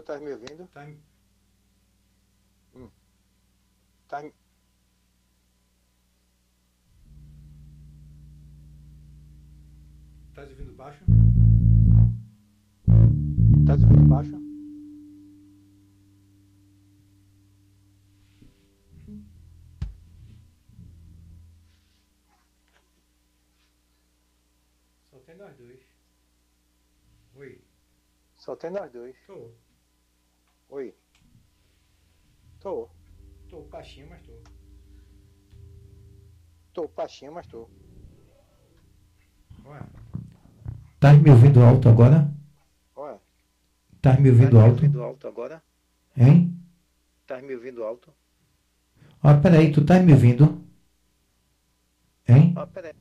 tá me ouvindo? Tá, Hum. Tá, tá ouvindo baixo? tá ouvindo baixo? Só tem nós dois. Oi. Só tem nós dois. Tô. Oi. Tô. Tô baixinho, mas tô. Tô baixinho, mas tô. Ué. Tá me ouvindo alto agora? Olha. Tá me Tá ouvindo me alto? ouvindo alto agora? Hein? Tá me ouvindo alto? Ó, peraí, tu tá me ouvindo? Hein? Ah, peraí.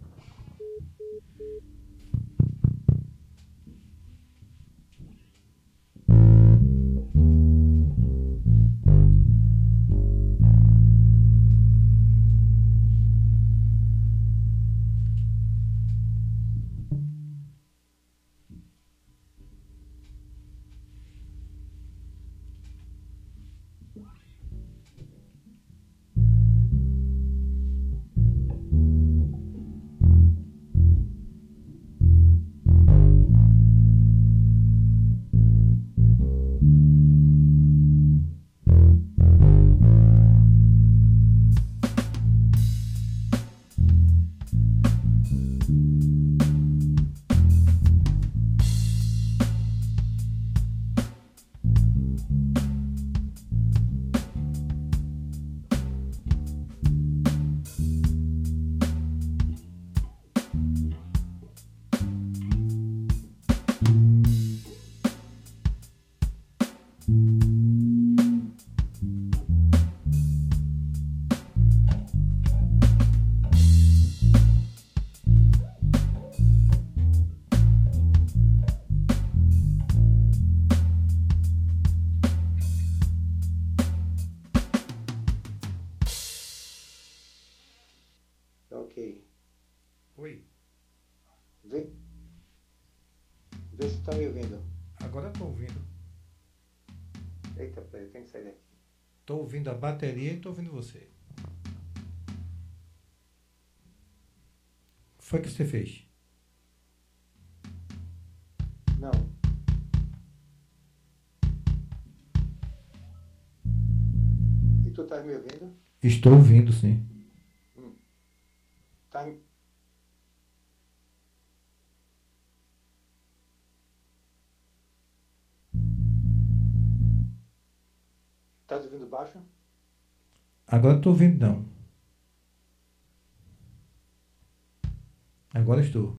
Ok. Oi. Vê. Vê se tá me ouvindo. Agora eu tô ouvindo. Eita, peraí, tem que sair daqui. Tô ouvindo a bateria e tô ouvindo você. O que foi que você fez? Não. E tu tá me ouvindo? Estou ouvindo, sim. Tá, tá ouvindo baixo? Agora eu tô ouvindo, não. Agora estou.